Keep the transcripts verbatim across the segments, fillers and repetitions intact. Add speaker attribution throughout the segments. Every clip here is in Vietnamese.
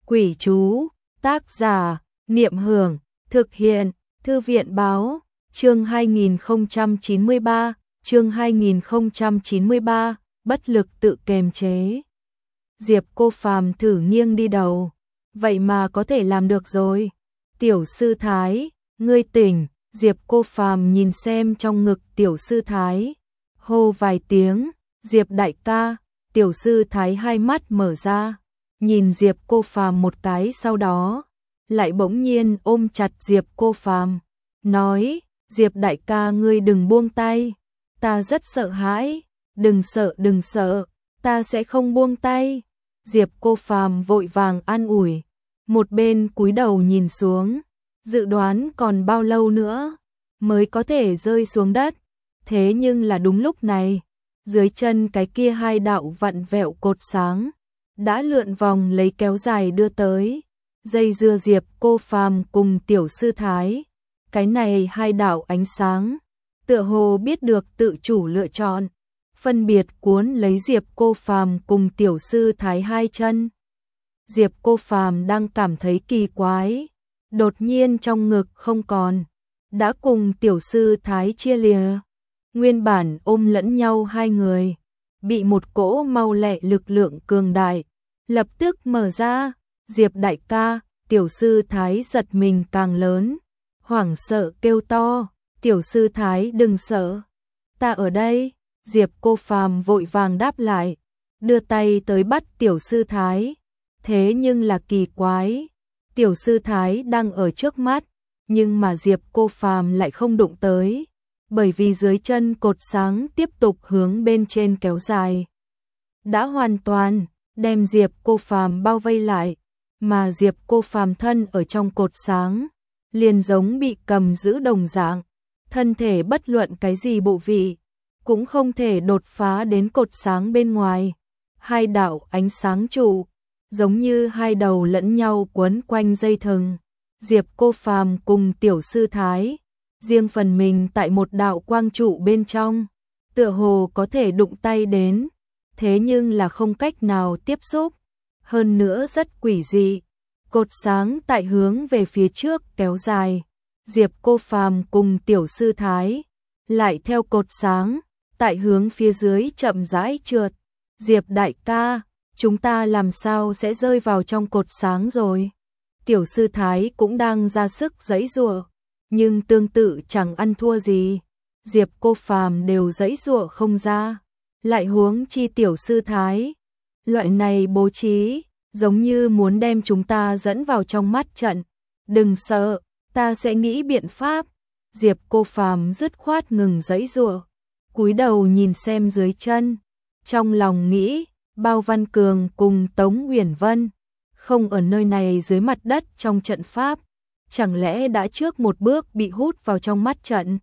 Speaker 1: Quỷ chú, tác giả, Niệm Hưởng, thực hiện, Thư viện báo, chương hai nghìn không trăm chín mươi ba, chương hai nghìn không trăm chín mươi ba, bất lực tự kềm chế. Diệp Cô Phàm thử nghiêng đi đầu, vậy mà có thể làm được rồi. Tiểu sư Thái, ngươi tỉnh. Diệp Cô Phàm nhìn xem trong ngực tiểu sư Thái, hô vài tiếng, Diệp đại ca. Tiểu sư Thái hai mắt mở ra, nhìn Diệp Cô Phàm một cái, sau đó lại bỗng nhiên ôm chặt Diệp Cô Phàm, nói, Diệp đại ca ngươi đừng buông tay, ta rất sợ hãi, đừng sợ đừng sợ, ta sẽ không buông tay. Diệp Cô Phàm vội vàng an ủi, một bên cúi đầu nhìn xuống, dự đoán còn bao lâu nữa mới có thể rơi xuống đất. Thế nhưng là đúng lúc này, dưới chân cái kia hai đạo vặn vẹo cột sáng đã lượn vòng lấy kéo dài đưa tới, dây dưa Diệp Cô Phàm cùng tiểu sư Thái. Cái này hai đạo ánh sáng tựa hồ biết được tự chủ lựa chọn, phân biệt cuốn lấy Diệp Cô Phàm cùng tiểu sư Thái hai chân. Diệp Cô Phàm đang cảm thấy kỳ quái, đột nhiên trong ngực không còn, đã cùng tiểu sư Thái chia lìa. Nguyên bản ôm lẫn nhau hai người, bị một cỗ mau lẹ lực lượng cường đại lập tức mở ra. Diệp đại ca, tiểu sư Thái giật mình càng lớn, hoảng sợ kêu to, tiểu sư Thái đừng sợ, ta ở đây. Diệp Cô Phàm vội vàng đáp lại, đưa tay tới bắt tiểu sư Thái. Thế nhưng là kỳ quái, tiểu sư Thái đang ở trước mắt, nhưng mà Diệp Cô Phàm lại không đụng tới, bởi vì dưới chân cột sáng tiếp tục hướng bên trên kéo dài, đã hoàn toàn đem Diệp Cô Phàm bao vây lại, mà Diệp Cô Phàm thân ở trong cột sáng, liền giống bị cầm giữ đồng dạng, thân thể bất luận cái gì bộ vị cũng không thể đột phá đến cột sáng bên ngoài. Hai đạo ánh sáng trụ giống như hai đầu lẫn nhau quấn quanh dây thừng. Diệp Cô Phàm cùng tiểu sư Thái riêng phần mình tại một đạo quang trụ bên trong, tựa hồ có thể đụng tay đến, thế nhưng là không cách nào tiếp xúc, hơn nữa rất quỷ dị. Cột sáng tại hướng về phía trước kéo dài, Diệp Cô Phàm cùng tiểu sư Thái lại theo cột sáng tại hướng phía dưới chậm rãi trượt. Diệp đại ca, chúng ta làm sao sẽ rơi vào trong cột sáng rồi? Tiểu sư Thái cũng đang ra sức giãy giụa, nhưng tương tự chẳng ăn thua gì. Diệp Cô Phàm đều giãy giụa không ra, lại huống chi tiểu sư Thái. Loại này bố trí giống như muốn đem chúng ta dẫn vào trong mắt trận. Đừng sợ, ta sẽ nghĩ biện pháp. Diệp Cô Phàm dứt khoát ngừng giãy giụa, cúi đầu nhìn xem dưới chân, trong lòng nghĩ, Bao Văn Cường cùng Tống Uyển Vân không ở nơi này dưới mặt đất trong trận pháp, chẳng lẽ đã trước một bước bị hút vào trong mắt trận?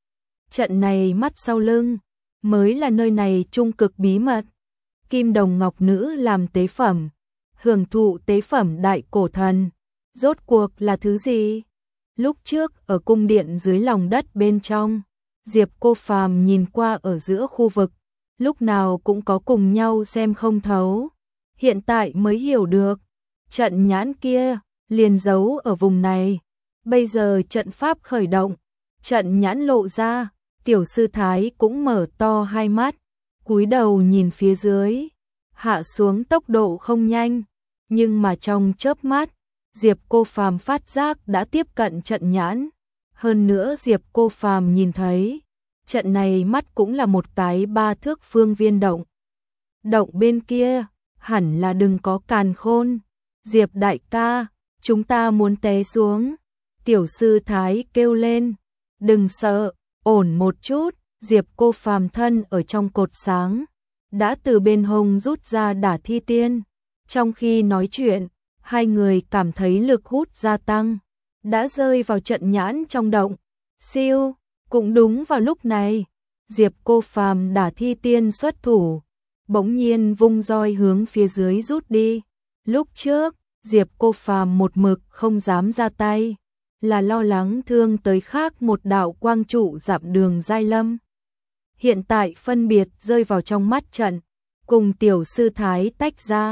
Speaker 1: Trận này mắt sau lưng mới là nơi này trung cực bí mật. Kim đồng ngọc nữ làm tế phẩm, hưởng thụ tế phẩm đại cổ thần, rốt cuộc là thứ gì? Lúc trước ở cung điện dưới lòng đất bên trong, Diệp Cô Phàm nhìn qua ở giữa khu vực, lúc nào cũng có cùng nhau xem không thấu. Hiện tại mới hiểu được, trận nhãn kia liền giấu ở vùng này. Bây giờ trận pháp khởi động, trận nhãn lộ ra, tiểu sư Thái cũng mở to hai mắt, cúi đầu nhìn phía dưới, hạ xuống tốc độ không nhanh, nhưng mà trong chớp mắt, Diệp Cô Phàm phát giác đã tiếp cận trận nhãn. Hơn nữa Diệp Cô Phàm nhìn thấy, trận này mắt cũng là một cái ba thước phương viên động. Động bên kia, hẳn là đừng có càn khôn. Diệp đại ca, chúng ta muốn té xuống. Tiểu sư Thái kêu lên, đừng sợ, ổn một chút. Diệp Cô Phàm thân ở trong cột sáng, đã từ bên hông rút ra Đả Thi Tiên. Trong khi nói chuyện, hai người cảm thấy lực hút gia tăng, đã rơi vào trận nhãn trong động. Siêu, cũng đúng vào lúc này, Diệp Cô Phàm Đả Thi Tiên xuất thủ, bỗng nhiên vung roi hướng phía dưới rút đi. Lúc trước, Diệp Cô Phàm một mực không dám ra tay, là lo lắng thương tới khác một đạo quang trụ dặm Đường Giai Lâm. Hiện tại phân biệt rơi vào trong mắt trận, cùng tiểu sư Thái tách ra,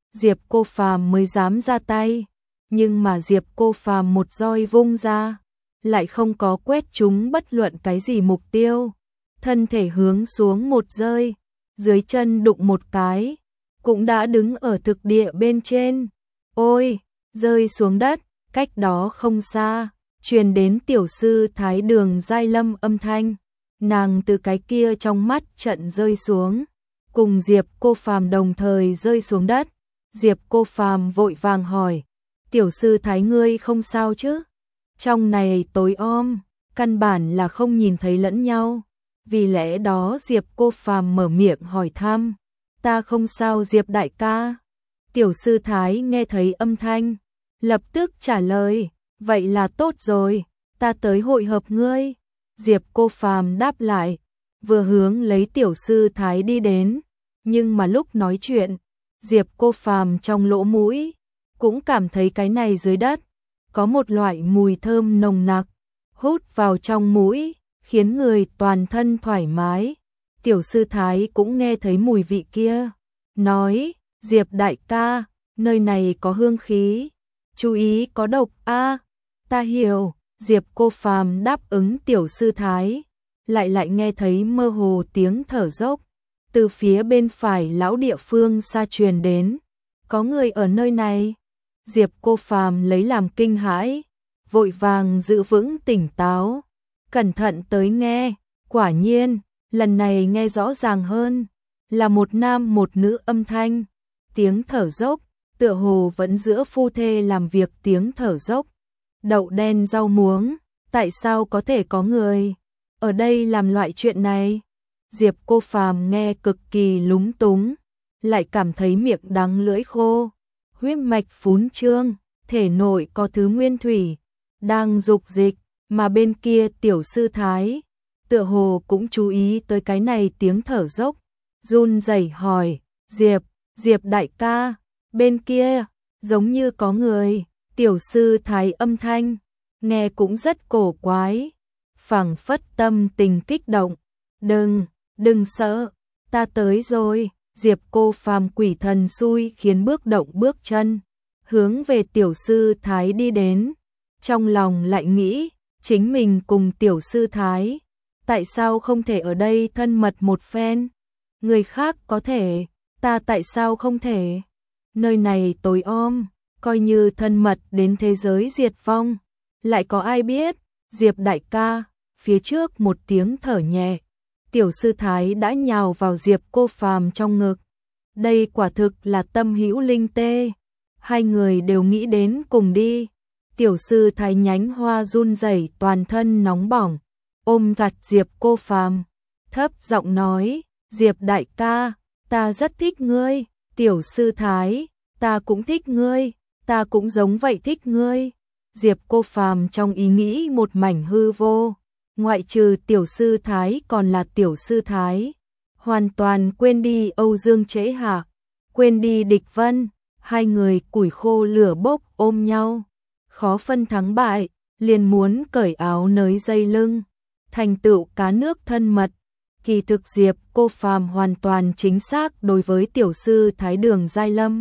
Speaker 1: Diệp Cô Phàm mới dám ra tay, nhưng mà Diệp Cô Phàm một roi vung ra, lại không có quét trúng bất luận cái gì mục tiêu, thân thể hướng xuống một rơi, dưới chân đụng một cái, cũng đã đứng ở thực địa bên trên. Ôi, rơi xuống đất, cách đó không xa, truyền đến tiểu sư Thái Đường Giai Lâm âm thanh, nàng từ cái kia trong mắt trận rơi xuống, cùng Diệp Cô Phàm đồng thời rơi xuống đất. Diệp Cô Phàm vội vàng hỏi, tiểu sư Thái ngươi không sao chứ? Trong này tối om, căn bản là không nhìn thấy lẫn nhau. Vì lẽ đó Diệp Cô Phàm mở miệng hỏi thăm, ta không sao Diệp đại ca. Tiểu sư Thái nghe thấy âm thanh, lập tức trả lời, vậy là tốt rồi, ta tới hội hợp ngươi. Diệp Cô Phàm đáp lại, vừa hướng lấy tiểu sư Thái đi đến, nhưng mà lúc nói chuyện, Diệp Cô Phàm trong lỗ mũi cũng cảm thấy cái này dưới đất có một loại mùi thơm nồng nặc, hút vào trong mũi, khiến người toàn thân thoải mái. Tiểu sư Thái cũng nghe thấy mùi vị kia, nói, Diệp đại ca, nơi này có hương khí, chú ý có độc a. Ta hiểu. Diệp Cô Phàm đáp ứng tiểu sư Thái, lại lại nghe thấy mơ hồ tiếng thở dốc từ phía bên phải lão địa phương xa truyền đến, có người ở nơi này. Diệp Cô Phàm lấy làm kinh hãi, vội vàng giữ vững tỉnh táo, cẩn thận tới nghe, quả nhiên, lần này nghe rõ ràng hơn, là một nam một nữ âm thanh, tiếng thở dốc, tựa hồ vẫn giữa phu thê làm việc tiếng thở dốc. Đậu đen rau muống, tại sao có thể có người ở đây làm loại chuyện này? Diệp Cô Phàm nghe cực kỳ lúng túng, lại cảm thấy miệng đắng lưỡi khô, huyết mạch phún trương, thể nội có thứ nguyên thủy đang dục dịch, mà bên kia tiểu sư Thái tựa hồ cũng chú ý tới cái này tiếng thở dốc, run rẩy hỏi, Diệp, Diệp đại ca, bên kia giống như có người. Tiểu sư Thái âm thanh nghe cũng rất cổ quái, phảng phất tâm tình kích động. Đừng, đừng sợ, ta tới rồi. Diệp Cô Phàm quỷ thần xui khiến bước động bước chân, hướng về tiểu sư Thái đi đến. Trong lòng lại nghĩ, chính mình cùng tiểu sư Thái, tại sao không thể ở đây thân mật một phen? Người khác có thể, ta tại sao không thể? Nơi này tối om, coi như thân mật đến thế giới diệt vong, lại có ai biết? Diệp đại ca, phía trước một tiếng thở nhẹ, tiểu sư Thái đã nhào vào Diệp Cô Phàm trong ngực. Đây quả thực là tâm hữu linh tê, hai người đều nghĩ đến cùng đi. Tiểu sư Thái nhánh hoa run rẩy toàn thân nóng bỏng, ôm chặt Diệp Cô Phàm, thấp giọng nói, Diệp đại ca, ta rất thích ngươi. Tiểu sư Thái, ta cũng thích ngươi. Ta cũng giống vậy thích ngươi. Diệp Cô Phàm trong ý nghĩ một mảnh hư vô, ngoại trừ tiểu sư Thái còn là tiểu sư Thái, hoàn toàn quên đi Âu Dương Trễ Hạ, quên đi Địch Vân, hai người củi khô lửa bốc ôm nhau, khó phân thắng bại, liền muốn cởi áo nới dây lưng, thành tựu cá nước thân mật. Kỳ thực Diệp Cô Phàm hoàn toàn chính xác đối với tiểu sư Thái Đường Giai Lâm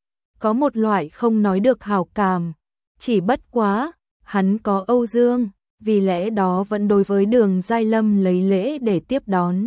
Speaker 1: có một loại không nói được hảo cảm, chỉ bất quá, hắn có Âu Dương, vì lẽ đó vẫn đối với Đường Giai Lâm lấy lễ để tiếp đón.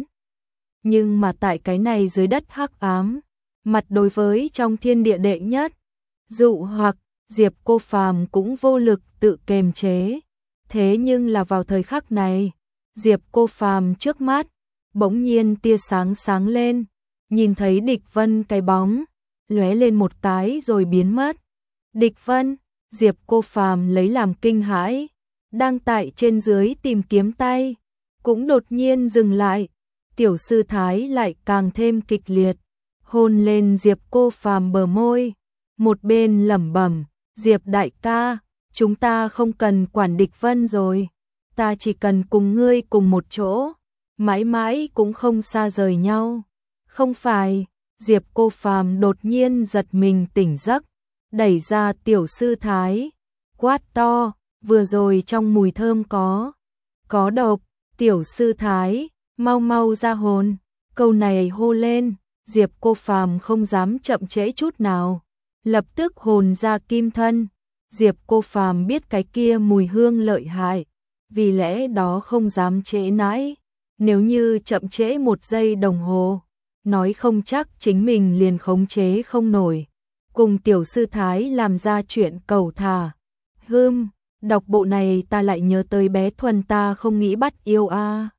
Speaker 1: Nhưng mà tại cái này dưới đất hắc ám, mặt đối với trong thiên địa đệ nhất, dụ hoặc Diệp Cô Phàm cũng vô lực tự kềm chế. Thế nhưng là vào thời khắc này, Diệp Cô Phàm trước mắt, bỗng nhiên tia sáng sáng lên, nhìn thấy Địch Vân cái bóng, lóe lên một cái rồi biến mất. Địch Vân, Diệp Cô Phàm lấy làm kinh hãi, đang tại trên dưới tìm kiếm tay, cũng đột nhiên dừng lại. Tiểu sư Thái lại càng thêm kịch liệt, hôn lên Diệp Cô Phàm bờ môi, một bên lẩm bẩm, Diệp đại ca, chúng ta không cần quản Địch Vân rồi, ta chỉ cần cùng ngươi cùng một chỗ, mãi mãi cũng không xa rời nhau. Không phải. Diệp Cô Phàm đột nhiên giật mình tỉnh giấc, đẩy ra tiểu sư Thái, quát to, vừa rồi trong mùi thơm có, có độc. Tiểu sư Thái, mau mau ra hồn. Câu này hô lên, Diệp Cô Phàm không dám chậm trễ chút nào, lập tức hồn ra kim thân. Diệp Cô Phàm biết cái kia mùi hương lợi hại, vì lẽ đó không dám trễ nãi. Nếu như chậm trễ một giây đồng hồ, nói không chắc chính mình liền khống chế không nổi. Cùng tiểu sư thái làm ra chuyện cầu thả. Hưm, đọc bộ này ta lại nhớ tới bé Thuần ta không nghĩ bắt yêu a.